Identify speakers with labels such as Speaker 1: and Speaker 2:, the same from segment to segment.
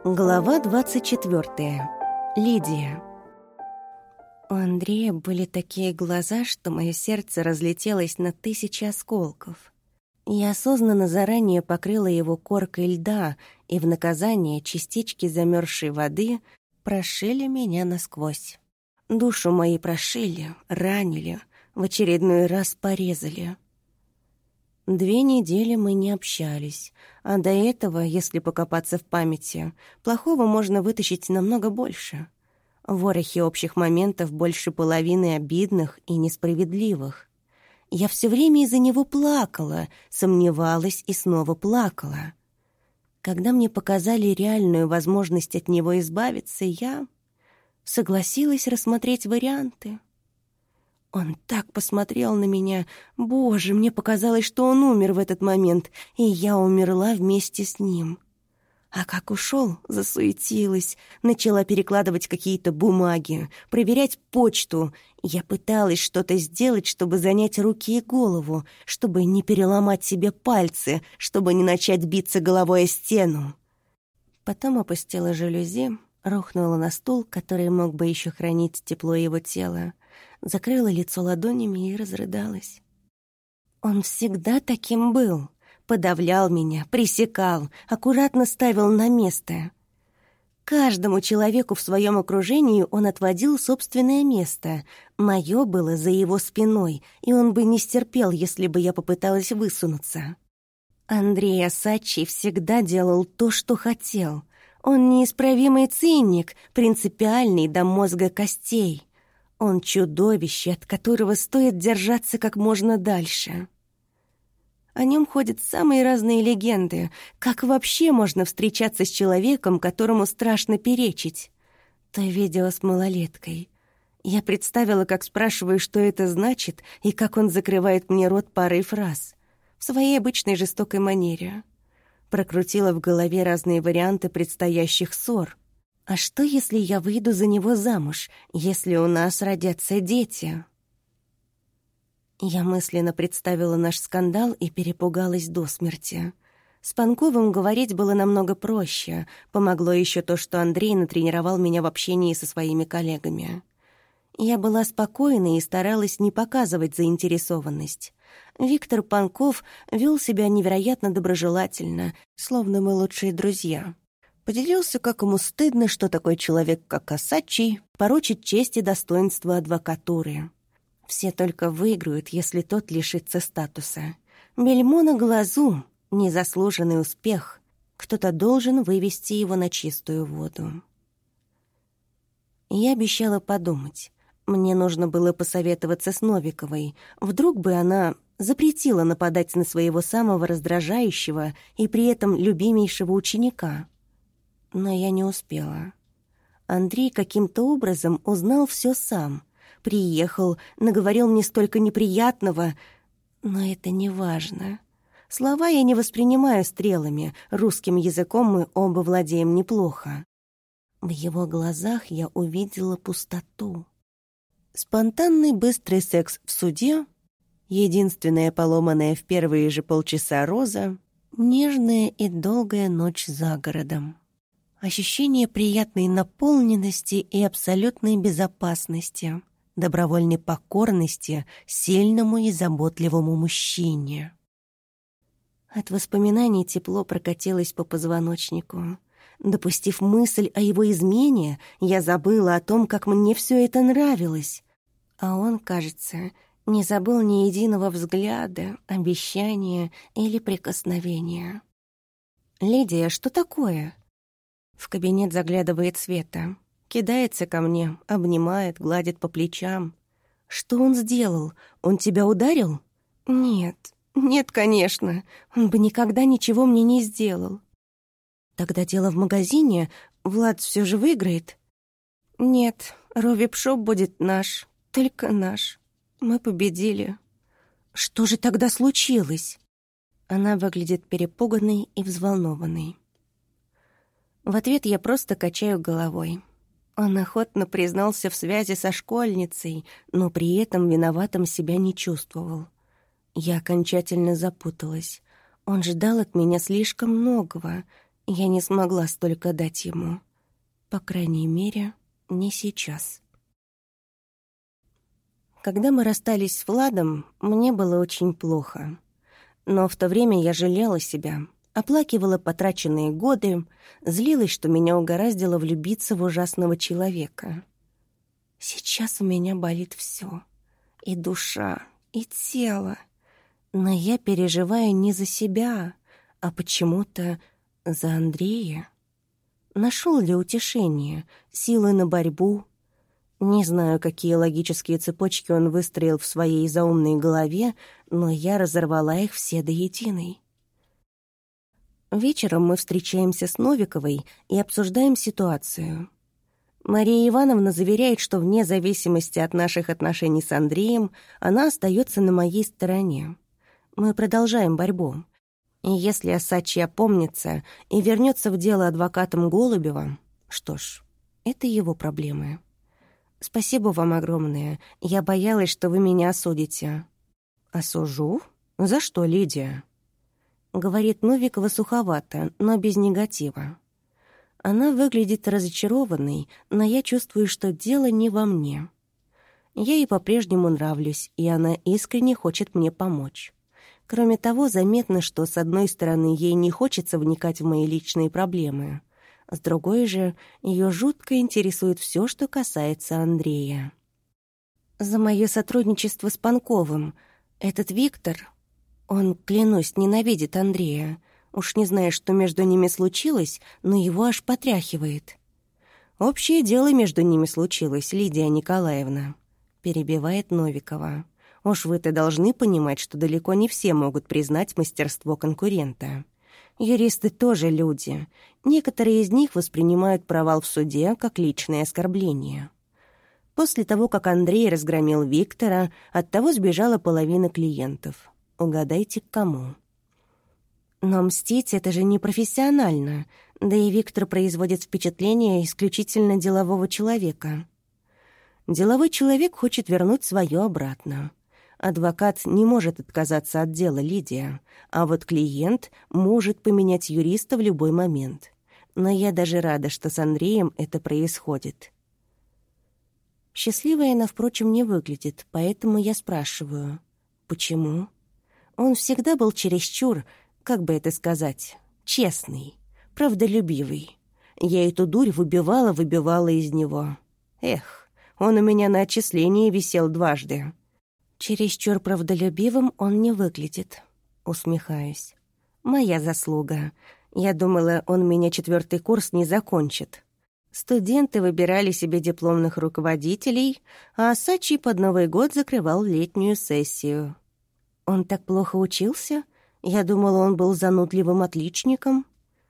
Speaker 1: Глава 24. Лидия. У Андрея были такие глаза, что мое сердце разлетелось на 1000 осколков. Я осознанно заранее покрыла его коркой льда, и в наказание частички замерзшей воды прошили меня насквозь. Душу мои прошили, ранили, в очередной раз порезали. 2 недели мы не общались, а до этого, если покопаться в памяти, плохого можно вытащить намного больше. В ворохе общих моментов больше половины обидных и несправедливых. Я все время из-за него плакала, сомневалась и снова плакала. Когда мне показали реальную возможность от него избавиться, я согласилась рассмотреть варианты. Он так посмотрел на меня. Боже, мне показалось, что он умер в этот момент, и я умерла вместе с ним. А как ушел, засуетилась, начала перекладывать какие-то бумаги, проверять почту. Я пыталась что-то сделать, чтобы занять руки и голову, чтобы не переломать себе пальцы, чтобы не начать биться головой о стену. Потом опустила жалюзи, рухнула на стул, который мог бы еще хранить тепло его тела, закрыла лицо ладонями и разрыдалась. Он всегда таким был. Подавлял меня, пресекал, аккуратно ставил на место. Каждому человеку в своем окружении он отводил собственное место. Мое было за его спиной, и он бы не стерпел, если бы я попыталась высунуться. Андрей Осадчий всегда делал то, что хотел. Он неисправимый циник, принципиальный до мозга костей. Он чудовище, от которого стоит держаться как можно дальше. О нем ходят самые разные легенды. Как вообще можно встречаться с человеком, которому страшно перечить? То видео с малолеткой. Я представила, как спрашиваю, что это значит, и как он закрывает мне рот парой фраз. В своей обычной жестокой манере. Прокрутила в голове разные варианты предстоящих ссор. А что, если я выйду за него замуж, если у нас родятся дети? Я мысленно представила наш скандал и перепугалась до смерти. С Панковым говорить было намного проще. Помогло еще то, что Андрей натренировал меня в общении со своими коллегами. Я была спокойна и старалась не показывать заинтересованность. Виктор Панков вел себя невероятно доброжелательно, словно мы лучшие друзья. Поделился, как ему стыдно, что такой человек, как Осадчий, порочит честь и достоинство адвокатуры. Все только выиграют, если тот лишится статуса. Бельмо на глазу — незаслуженный успех. Кто-то должен вывести его на чистую воду. Я обещала подумать. Мне нужно было посоветоваться с Новиковой. Вдруг бы она запретила нападать на своего самого раздражающего и при этом любимейшего ученика. Но я не успела. Андрей каким-то образом узнал все сам. Приехал, наговорил мне столько неприятного, но это не важно. Слова я не воспринимаю стрелами, русским языком мы оба владеем неплохо. В его глазах я увидела пустоту. Спонтанный быстрый секс в суде, единственная поломанная в первые же полчаса роза, нежная и долгая ночь за городом. Ощущение приятной наполненности и абсолютной безопасности, добровольной покорности сильному и заботливому мужчине. От воспоминаний тепло прокатилось по позвоночнику. Допустив мысль о его измене, я забыла о том, как мне все это нравилось. А он, кажется, не забыл ни единого взгляда, обещания или прикосновения. «Лидия, что такое?» В кабинет заглядывает Света. Кидается ко мне, обнимает, гладит по плечам. «Что он сделал? Он тебя ударил?» «Нет, конечно. Он бы никогда ничего мне не сделал». «Тогда дело в магазине. Влад все же выиграет?» «Нет, Ровип-шоп будет наш, только наш. Мы победили». «Что же тогда случилось?» Она выглядит перепуганной и взволнованной. В ответ я просто качаю головой. Он охотно признался в связи со школьницей, но при этом виноватым себя не чувствовал. Я окончательно запуталась. Он ждал от меня слишком многого. Я не смогла столько дать ему. По крайней мере, не сейчас. Когда мы расстались с Владом, мне было очень плохо. Но в то время я жалела себя, оплакивала потраченные годы, злилась, что меня угораздило влюбиться в ужасного человека. Сейчас у меня болит все: и душа, и тело. Но я переживаю не за себя, а почему-то за Андрея. Нашел ли утешение, силы на борьбу? Не знаю, какие логические цепочки он выстроил в своей заумной голове, но я разорвала их все до единой. Вечером мы встречаемся с Новиковой и обсуждаем ситуацию. Мария Ивановна заверяет, что вне зависимости от наших отношений с Андреем она остается на моей стороне. Мы продолжаем борьбу. И если Осадчий опомнится и вернется в дело адвокатом Голубева, что ж, это его проблемы. Спасибо вам огромное. Я боялась, что вы меня осудите. Осужу? За что, Лидия? Говорит Новикова суховато, но без негатива. Она выглядит разочарованной, но я чувствую, что дело не во мне. Я ей по-прежнему нравлюсь, и она искренне хочет мне помочь. Кроме того, заметно, что, с одной стороны, ей не хочется вникать в мои личные проблемы, с другой же, ее жутко интересует все, что касается Андрея. За мое сотрудничество с Панковым этот Виктор, он, клянусь, ненавидит Андрея. Уж не знаю, что между ними случилось, но его аж потряхивает. «Общее дело между ними случилось, Лидия Николаевна», — перебивает Новикова. «Уж вы-то должны понимать, что далеко не все могут признать мастерство конкурента. Юристы тоже люди. Некоторые из них воспринимают провал в суде как личное оскорбление. После того, как Андрей разгромил Виктора, оттого сбежала половина клиентов. Угадайте, к кому?» «Но мстить — это же непрофессионально, да и Виктор производит впечатление исключительно делового человека». «Деловой человек хочет вернуть свое обратно. Адвокат не может отказаться от дела, Лидия, а вот клиент может поменять юриста в любой момент. Но я даже рада, что с Андреем это происходит». Счастливой она, впрочем, не выглядит, поэтому я спрашиваю: «Почему?» Он всегда был чересчур, как бы это сказать, честный, правдолюбивый. Я эту дурь выбивала из него. Эх, он у меня на отчислении висел дважды. Чересчур правдолюбивым он не выглядит, усмехаюсь. Моя заслуга. Я думала, он меня 4-й курс не закончит. Студенты выбирали себе дипломных руководителей, а Осадчий под Новый год закрывал летнюю сессию. Он так плохо учился? Я думала, он был занудливым отличником.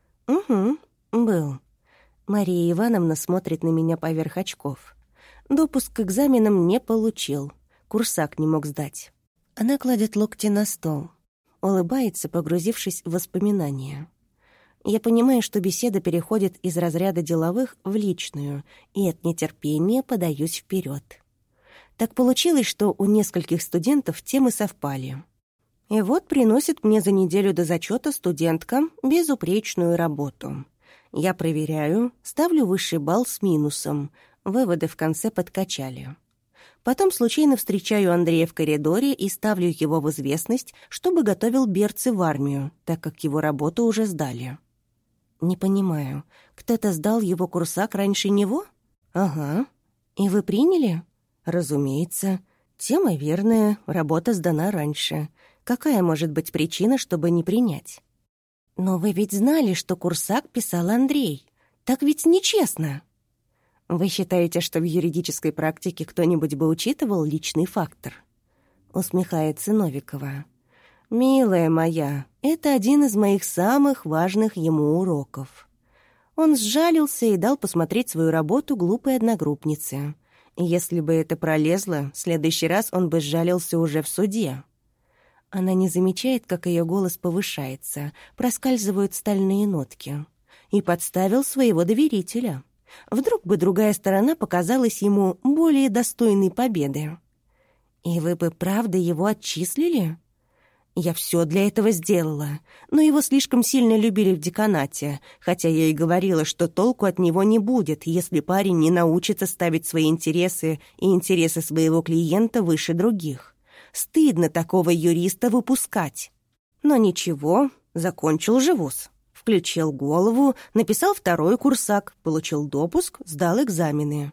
Speaker 1: Угу, был. Мария Ивановна смотрит на меня поверх очков. Допуск к экзаменам не получил. Курсак не мог сдать. Она кладет локти на стол. Улыбается, погрузившись в воспоминания. Я понимаю, что беседа переходит из разряда деловых в личную, и от нетерпения подаюсь вперед. Так получилось, что у нескольких студентов темы совпали. И вот приносит мне за неделю до зачета студентка безупречную работу. Я проверяю, ставлю высший балл с минусом. Выводы в конце подкачали. Потом случайно встречаю Андрея в коридоре и ставлю его в известность, чтобы готовил берцы в армию, так как его работу уже сдали. Не понимаю, кто-то сдал его курсак раньше него? Ага. И вы приняли? Разумеется. Тема верная, работа сдана раньше. Какая может быть причина, чтобы не принять? Но вы ведь знали, что курсак писал Андрей. Так ведь нечестно. Вы считаете, что в юридической практике кто-нибудь бы учитывал личный фактор? Усмехается Новикова. Милая моя, это один из моих самых важных ему уроков. Он сжалился и дал посмотреть свою работу глупой одногруппнице. Если бы это пролезло, в следующий раз он бы сжалился уже в суде. Она не замечает, как ее голос повышается, проскальзывают стальные нотки. И подставил своего доверителя. Вдруг бы другая сторона показалась ему более достойной победы. И вы бы правда его отчислили? Я все для этого сделала, но его слишком сильно любили в деканате, хотя я и говорила, что толку от него не будет, если парень не научится ставить свои интересы и интересы своего клиента выше других. Стыдно такого юриста выпускать. Но ничего, закончил же вуз. Включил голову, написал второй курсак, получил допуск, сдал экзамены.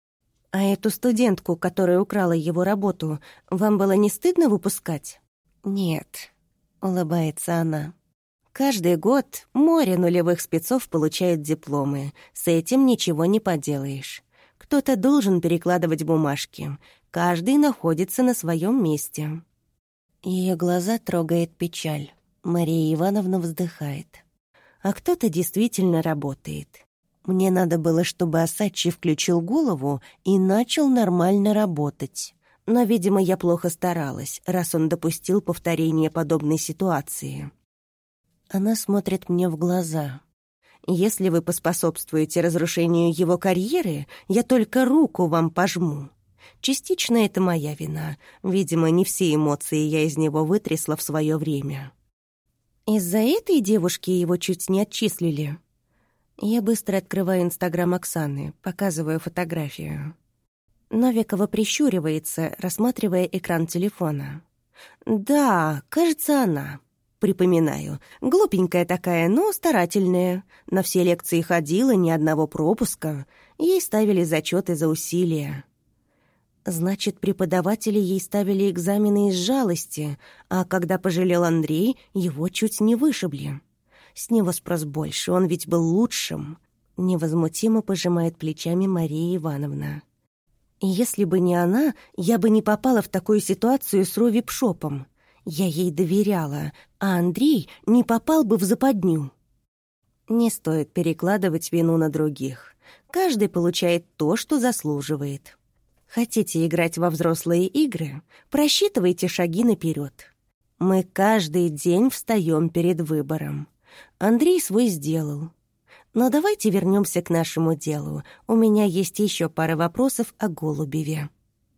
Speaker 1: А эту студентку, которая украла его работу, вам было не стыдно выпускать? «Нет», — улыбается она. «Каждый год море нулевых спецов получают дипломы. С этим ничего не поделаешь. Кто-то должен перекладывать бумажки. Каждый находится на своем месте». Ее глаза трогает печаль. Мария Ивановна вздыхает. «А кто-то действительно работает. Мне надо было, чтобы Осадчий включил голову и начал нормально работать». Но, видимо, я плохо старалась, раз он допустил повторение подобной ситуации. Она смотрит мне в глаза. Если вы поспособствуете разрушению его карьеры, я только руку вам пожму. Частично это моя вина. Видимо, не все эмоции я из него вытрясла в свое время. Из-за этой девушки его чуть не отчислили. Я быстро открываю Инстаграм Оксаны, показываю фотографию. Новикова прищуривается, рассматривая экран телефона. «Да, кажется, она. Припоминаю. Глупенькая такая, но старательная. На все лекции ходила, ни одного пропуска. Ей ставили зачеты за усилия». Значит, преподаватели ей ставили экзамены из жалости, а когда пожалел Андрей, его чуть не вышибли. С него спрос больше, он ведь был лучшим. Невозмутимо пожимает плечами Мария Ивановна. Если бы не она, я бы не попала в такую ситуацию с Ровипшопом. Я ей доверяла, а Андрей не попал бы в западню. Не стоит перекладывать вину на других. Каждый получает то, что заслуживает. Хотите играть во взрослые игры? Просчитывайте шаги наперед. Мы каждый день встаем перед выбором. Андрей свой сделал. Но давайте вернемся к нашему делу. У меня есть еще пара вопросов о Голубеве.